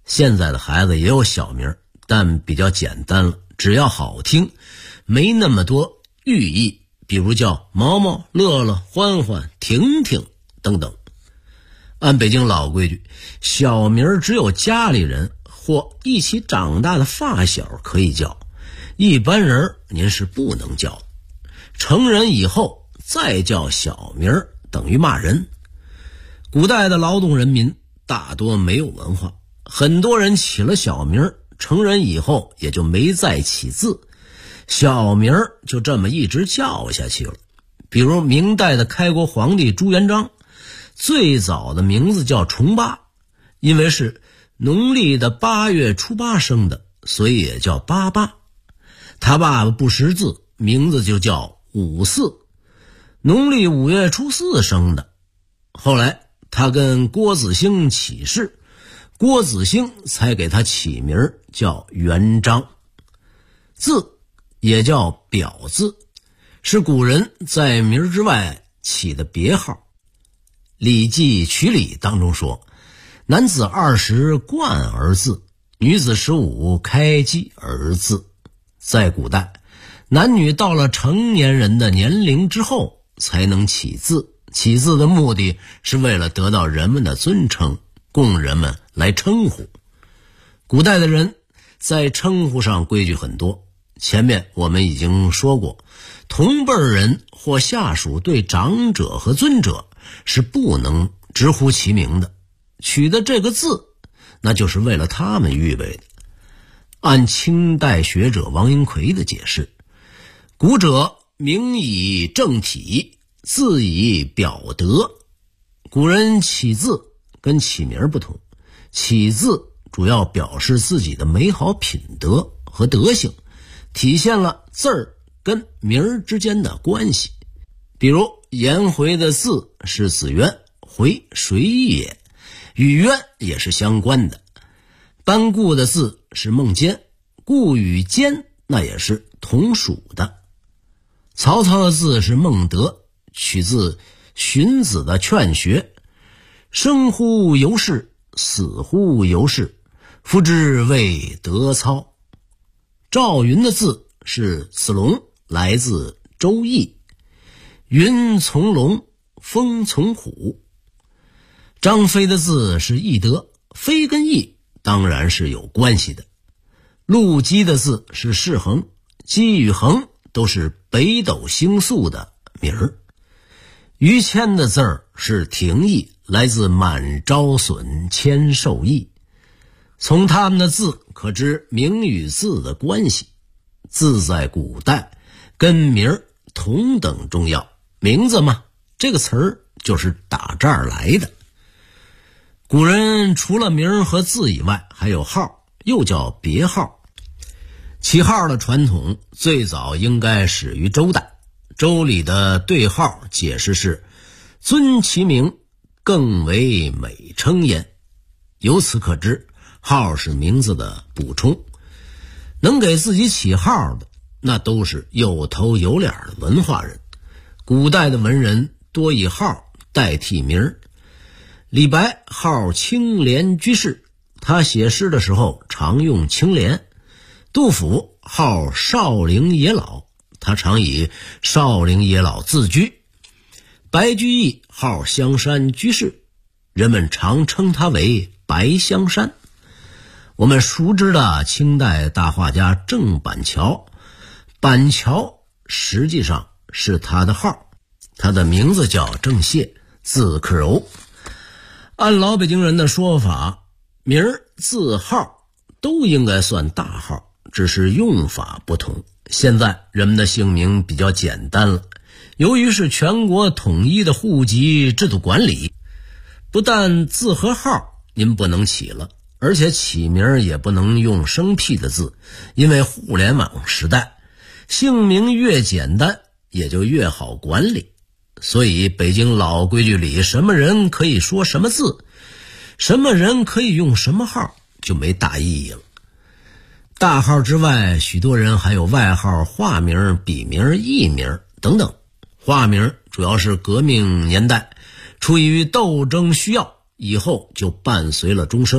现在的孩子也有小名，但比较简单了，只要好听，没那么多寓意，比如叫毛毛、乐乐、欢欢、婷婷等等。按北京老规矩，小名只有家里人或一起长大的发小可以叫，一般人您是不能叫。成人以后再叫小名等于骂人。古代的劳动人民大多没有文化，很多人起了小名，成人以后也就没再起字，小名就这么一直叫下去了。比如明代的开国皇帝朱元璋，最早的名字叫重八，因为是农历的8月初8生的，所以也叫八八。他爸爸不识字，名字就叫五四，农历5月初4生的。后来他跟郭子兴起事，郭子兴才给他起名叫元璋。字也叫表字，是古人在名之外起的别号。《礼记·曲礼》当中说，男子20冠而字，女子15开基而字。在古代，男女到了成年人的年龄之后才能起字，起字的目的是为了得到人们的尊称，供人们来称呼。古代的人在称呼上规矩很多，前面我们已经说过，同辈人或下属对长者和尊者是不能直呼其名的，取的这个字那就是为了他们预备的。按清代学者王英奎的解释，古者名以正体，字以表德。古人起字跟起名不同，起字主要表示自己的美好品德和德行，体现了字儿跟名儿之间的关系。比如颜回的字是子渊，回谁也，与渊也是相关的。班固的字是孟坚，固与坚那也是同属的。曹操的字是孟德，取自荀子的劝学，生乎由是，死乎由是，夫之谓德操。赵云的字是子龙，来自周易，云从龙，风从虎。张飞的字是翼德，飞跟翼当然是有关系的。陆机的字是世恒，机与恒都是北斗星宿的名儿。于谦的字儿是廷义，来自满招损，谦受益。从他们的字可知名与字的关系。字在古代跟名儿同等重要，名字嘛，这个词儿就是打这儿来的。古人除了名和字以外，还有号，又叫别号。起号的传统最早应该始于周代，周礼的对号解释是尊其名，更为美称焉。由此可知，号是名字的补充。能给自己起号的，那都是有头有脸的文化人。古代的文人多以号代替名。李白号青莲居士，他写诗的时候常用青莲。杜甫号少陵野老，他常以少陵野老自居。白居易号香山居士，人们常称他为白香山。我们熟知的清代大画家郑板桥，板桥实际上是他的号，他的名字叫郑燮，字克柔。按老北京人的说法，名字号都应该算大号，只是用法不同。现在人们的姓名比较简单了，由于是全国统一的户籍制度管理，不但字和号您不能起了，而且起名也不能用生僻的字，因为互联网时代，姓名越简单也就越好管理。所以北京老规矩里，什么人可以说什么字，什么人可以用什么号，就没大意义了。大号之外，许多人还有外号、化名、笔名、艺名等等。化名主要是革命年代出于斗争需要，以后就伴随了终生，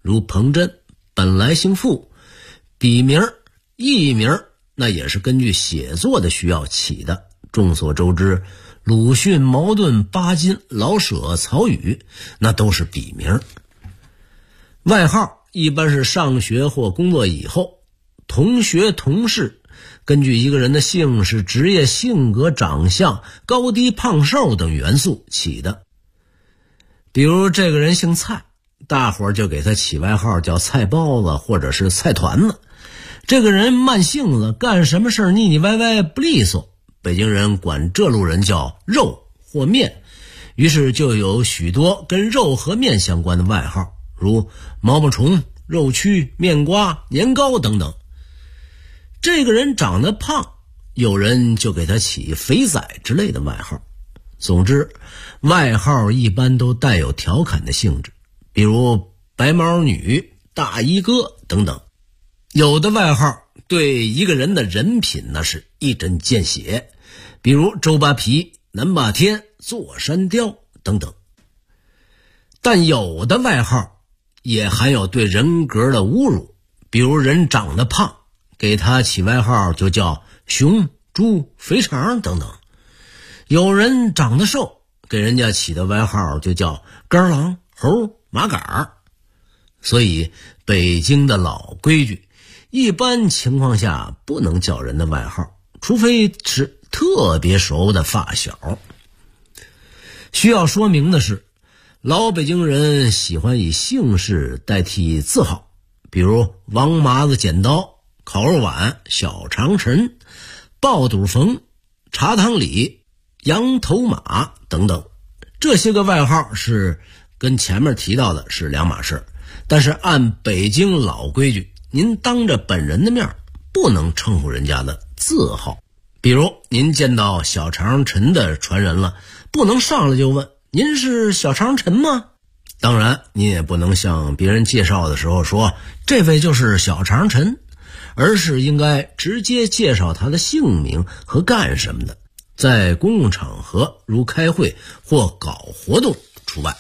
如彭真本来姓傅，笔名、艺名那也是根据写作的需要起的。众所周知，鲁迅、茅盾、巴金、老舍、曹禺那都是笔名。外号一般是上学或工作以后，同学、同事根据一个人的姓氏、职业、性格、长相、高低、胖瘦等元素起的。比如这个人姓蔡，大伙儿就给他起外号叫菜包子或者是菜团子。这个人慢性子，干什么事腻腻歪歪不利索，北京人管这路人叫肉或面，于是就有许多跟肉和面相关的外号，如毛毛虫、肉蛆、面瓜、年糕等等。这个人长得胖，有人就给他起肥仔之类的外号。总之，外号一般都带有调侃的性质，比如白毛女、大衣哥等等。有的外号对一个人的人品那是一针见血，比如周扒皮、南霸天、座山雕等等。但有的外号也含有对人格的侮辱，比如人长得胖，给他起外号就叫熊、猪、肥肠等等。有人长得瘦，给人家起的外号就叫干狼、猴、马杆儿。所以北京的老规矩，一般情况下不能叫人的外号，除非是特别熟的发小。需要说明的是，老北京人喜欢以姓氏代替字号，比如王麻子剪刀、烤肉碗、小长陈、爆肚冯、茶汤里、羊头马等等。这些个外号是跟前面提到的是两码事，但是按北京老规矩，您当着本人的面不能称呼人家的字号。比如您见到小长陈的传人了，不能上来就问您是小长陈吗？当然您也不能向别人介绍的时候说这位就是小长陈，而是应该直接介绍他的姓名和干什么的，在公共场合如开会或搞活动除外。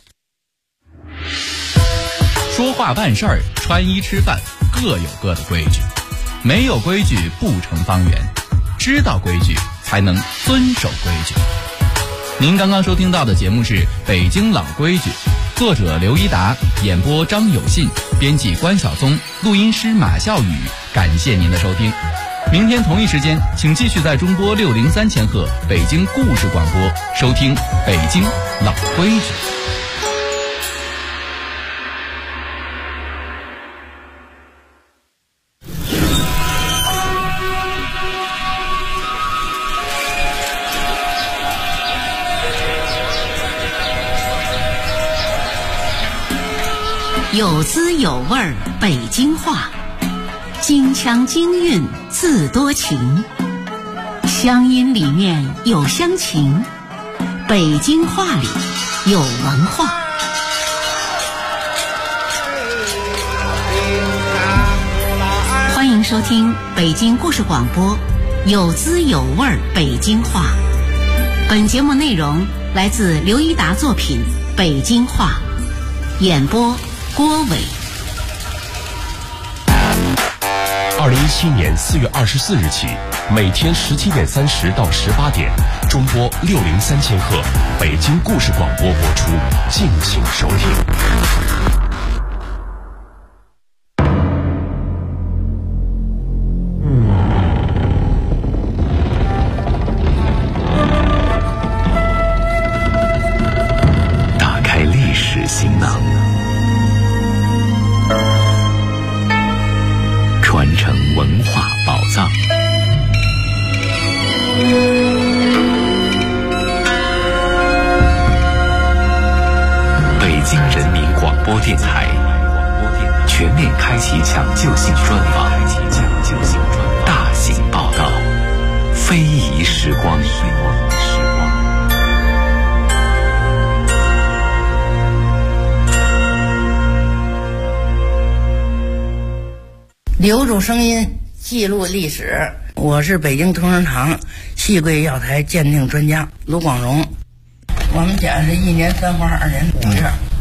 说话办事儿、穿衣吃饭各有各的规矩，没有规矩不成方圆，知道规矩才能遵守规矩。您刚刚收听到的节目是《北京老规矩》，作者刘一达，演播张有信，编辑关晓松，录音师马笑宇。感谢您的收听，明天同一时间，请继续在中波603千赫北京故事广播收听《北京老规矩》。 有滋有味儿北京话，京腔京韵字多情，乡音里面有乡情，北京话里有文化。欢迎收听北京故事广播，有滋有味儿北京话。本节目内容来自刘一达作品《北京话》，演播郭伟。 2017年4月24日起，每天17点30到18点，中波603千赫北京故事广播播出，敬请收听。 打开历史行囊，传承文化宝藏。北京人民广播电台全面开启抢救性专访，大型报道，非遗时光。 留住声音，记录历史。我是北京同仁堂细桂药材鉴定专家卢广荣。我们家是1年3花2年5月，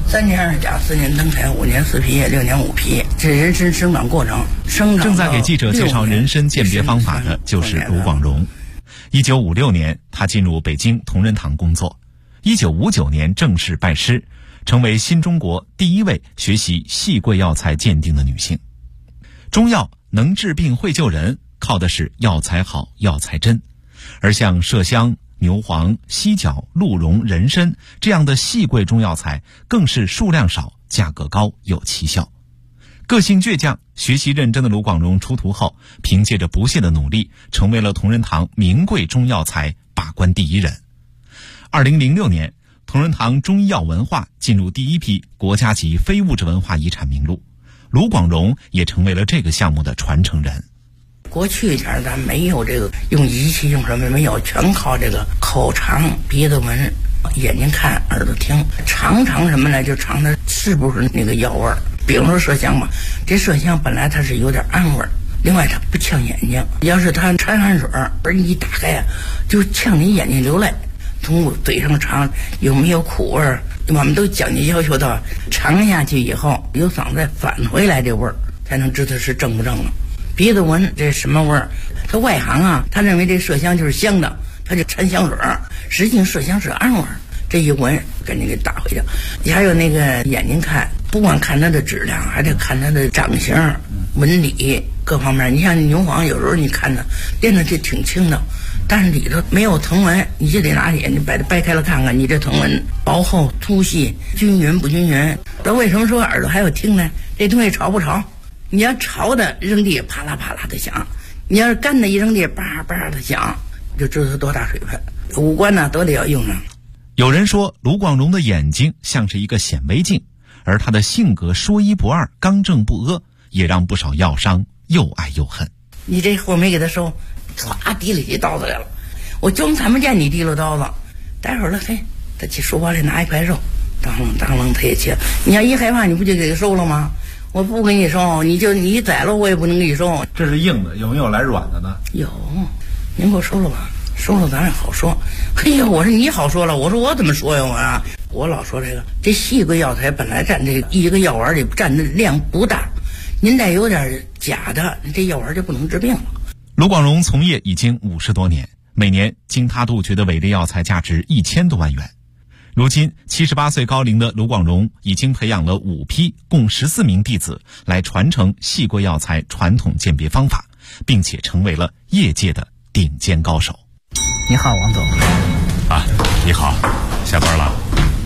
3年二甲，4年登台，5年4批，6年5批，这人参生长过程。 正在给记者介绍人参鉴别方法的就是卢广荣。1956年，她进入北京同仁堂工作。1959年正式拜师，成为新中国第一位学习细桂药材鉴定的女性。中药能治病会救人，靠的是药材好、药材真。而像麝香、牛黄、犀角、鹿茸、人参这样的细桂中药材，更是数量少、价格高、有奇效。个性倔强、学习认真的卢广荣出徒后，凭借着不懈的努力，成为了同仁堂名贵中药材把关第一人。2006年，同仁堂中医药文化进入第一批国家级非物质文化遗产名录，卢广荣也成为了这个项目的传承人。 过去一点咱没有这个用仪器用什么没有，全靠这个口尝、鼻子闻、眼睛看、耳朵听，尝什么呢？就尝它是不是那个药味儿。比如说麝香吧，这麝香本来它是有点暗味儿，另外它不呛眼睛。要是它掺汗水，而你一打开啊，就呛你眼睛流泪。从嘴上尝有没有苦味儿，我们都讲究要求到尝下去以后，由嗓子再返回来这味儿，才能知道是正不正了。鼻子闻这什么味儿？他外行啊，他认为这麝香就是香的，他就掺香水儿，实际上麝香是暗味儿。这一闻赶紧给打回去。你还有那个眼睛看，不光看它的质量，还得看它的长相、纹理各方面。你像牛黄，有时候你看它练的就挺轻的，但是里头没有藤纹，你就得拿眼睛把它掰开了看看，你这藤纹薄厚、粗细、均匀不均匀。那为什么说耳朵还有听呢？这东西潮不潮？你要潮的扔地啪啦啪啦的响，你要是干的一扔地叭叭的响，就知道它多大水分。五官呢都得要用上。 有人说卢广荣的眼睛像是一个显微镜，而他的性格说一不二、刚正不阿，也让不少药商又爱又恨。 你这货没给他收，唰提了起刀子来了，我装看不见你提了刀子，待会儿了，嘿，他去书包里拿一块肉，当啷他也切。你要一害怕，你不就给他收了吗？我不给你收，你宰了我也不能给你收。 这是硬的，有没有来软的呢？ 有，您给我收了吧。收了咱也好说。哎呀，我说你好说了，我说我怎么说呀？我老说这细桂药材本来占这一个药丸里占的量不大，您再有点假的，这药丸就不能治病了。 卢广荣从业已经50多年，每年经他杜绝的伪劣药材价值1000多万元。如今78岁高龄的卢广荣已经培养了5批共14名弟子来传承细桂药材传统鉴别方法，并且成为了业界的顶尖高手。 你好，王总。 啊，你好，下班了。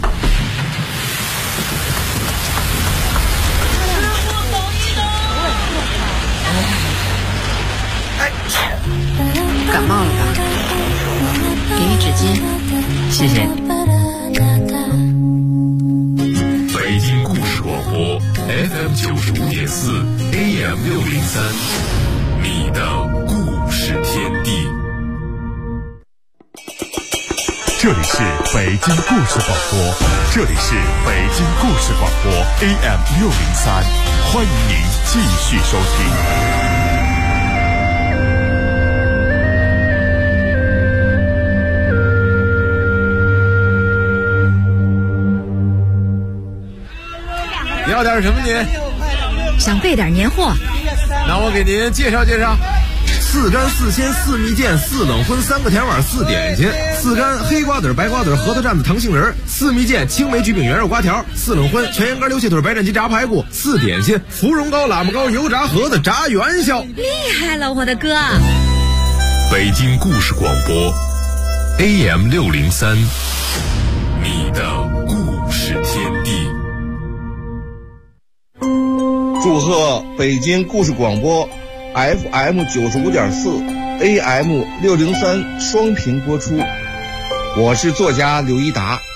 感冒了吧？给你纸巾，谢谢。 北京故事广播 FM 95.4 AM 603，你的故事天地。这里是北京故事广播，这里是北京故事广播 AM 603，欢迎您继续收听。 你要点什么您？ 想备点年货。 那我给您介绍介绍。4干4鲜4蜜饯4冷荤3个甜碗4点心，4干黑瓜子白瓜子核桃蘸子糖杏仁，4蜜饯青梅焗饼圆肉瓜条，4冷荤全羊肝溜蟹腿白斩鸡炸排骨，4点心芙蓉糕喇嘛糕油炸盒子炸元宵。 厉害了，我的哥！ 北京故事广播 AM 603，你的故事天地。 祝贺北京故事广播 FM 95.4 AM 603双频播出。我是作家刘一达。